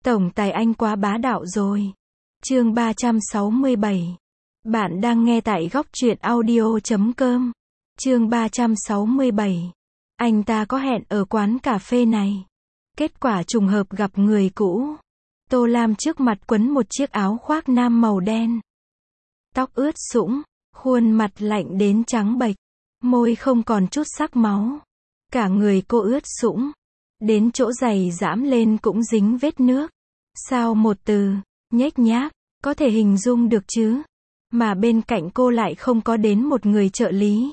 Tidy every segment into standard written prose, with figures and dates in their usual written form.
Tổng tài anh quá bá đạo rồi. Chương 367. Bạn đang nghe tại góc truyện audio.com. Chương 367. Anh ta có hẹn ở quán cà phê này. Kết quả trùng hợp gặp người cũ. Tô Lam trước mặt quấn một chiếc áo khoác nam màu đen. Tóc ướt sũng, khuôn mặt lạnh đến trắng bệch, môi không còn chút sắc máu. Cả người cô ướt sũng, đến chỗ giày giãm lên cũng dính vết nước. Sao một từ, nhếch nhác, có thể hình dung được chứ? Mà bên cạnh cô lại không có đến một người trợ lý.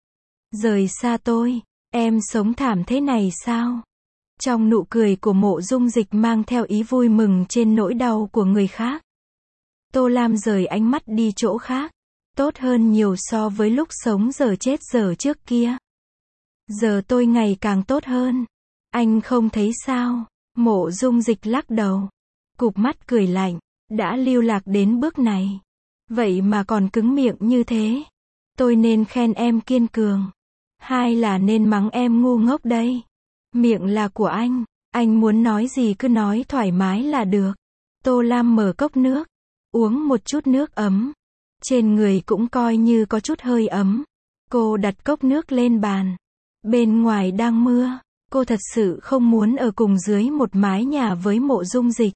Rời xa tôi, em sống thảm thế này sao? Trong nụ cười của Mộ Dung Dịch mang theo ý vui mừng trên nỗi đau của người khác. Tô Lam rời ánh mắt đi chỗ khác. Tốt hơn nhiều so với lúc sống giờ chết giờ trước kia. Giờ tôi ngày càng tốt hơn. Anh không thấy sao? Mộ Dung Dịch lắc đầu. Cụp mắt cười lạnh. Đã lưu lạc đến bước này. Vậy mà còn cứng miệng như thế. Tôi nên khen em kiên cường. Hay là nên mắng em ngu ngốc đây? Miệng là của anh muốn nói gì cứ nói thoải mái là được. Tô Lam mở cốc nước. Uống một chút nước ấm. Trên người cũng coi như có chút hơi ấm. Cô đặt cốc nước lên bàn. Bên ngoài đang mưa. Cô thật sự không muốn ở cùng dưới một mái nhà với Mộ Dung Dịch.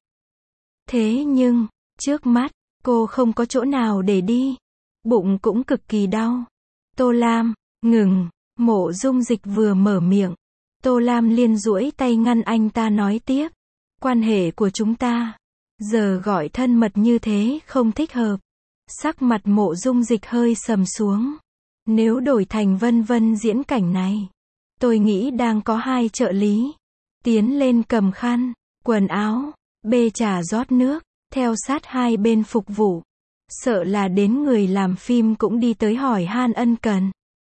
Thế nhưng, trước mắt, cô không có chỗ nào để đi. Bụng cũng cực kỳ đau. Tô Lam, ngừng. Mộ Dung Dịch vừa mở miệng. Tô Lam liền duỗi tay ngăn anh ta nói tiếp. Quan hệ của chúng ta, giờ gọi thân mật như thế không thích hợp. Sắc mặt Mộ Dung Dịch hơi sầm xuống. Nếu đổi thành Vân Vân diễn cảnh này, tôi nghĩ đang có hai trợ lý. Tiến lên cầm khăn, quần áo, bê trà rót nước, theo sát hai bên phục vụ. Sợ là đến người làm phim cũng đi tới hỏi han ân cần.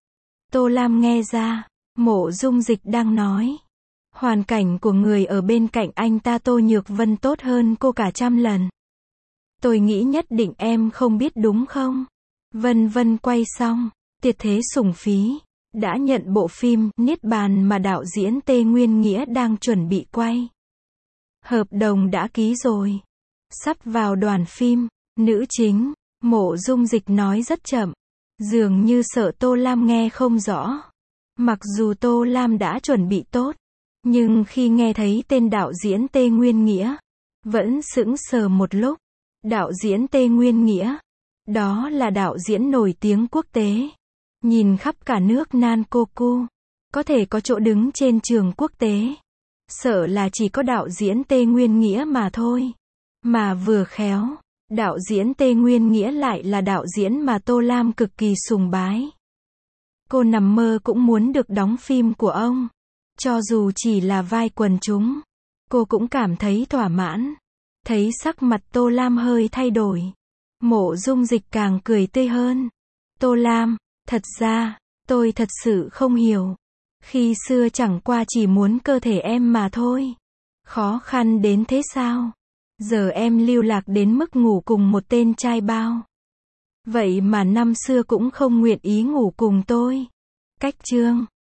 Tô Lam nghe ra, Mộ Dung Dịch đang nói. Hoàn cảnh của người ở bên cạnh anh ta Tô Nhược Vân tốt hơn cô cả trăm lần. Tôi nghĩ nhất định em không biết đúng không? Vân Vân quay xong, Tiệt Thế Sủng Phí, đã nhận bộ phim Niết Bàn mà đạo diễn Tê Nguyên Nghĩa đang chuẩn bị quay. Hợp đồng đã ký rồi. Sắp vào đoàn phim, nữ chính, Mộ Dung Dịch nói rất chậm. Dường như sợ Tô Lam nghe không rõ. Mặc dù Tô Lam đã chuẩn bị tốt, nhưng khi nghe thấy tên đạo diễn Tê Nguyên Nghĩa, vẫn sững sờ một lúc. Đạo diễn Tê Nguyên Nghĩa, đó là đạo diễn nổi tiếng quốc tế. Nhìn khắp cả nước Nankoku, có thể có chỗ đứng trên trường quốc tế. Sợ là chỉ có đạo diễn Tê Nguyên Nghĩa mà thôi. Mà vừa khéo, đạo diễn Tê Nguyên Nghĩa lại là đạo diễn mà Tô Lam cực kỳ sùng bái. Cô nằm mơ cũng muốn được đóng phim của ông. Cho dù chỉ là vai quần chúng, cô cũng cảm thấy thỏa mãn. Thấy sắc mặt Tô Lam hơi thay đổi, Mộ Dung Dịch càng cười tươi hơn. Tô Lam, thật ra, tôi thật sự không hiểu. Khi xưa chẳng qua chỉ muốn cơ thể em mà thôi. Khó khăn đến thế sao? Giờ em lưu lạc đến mức ngủ cùng một tên trai bao. Vậy mà năm xưa cũng không nguyện ý ngủ cùng tôi. Cách chương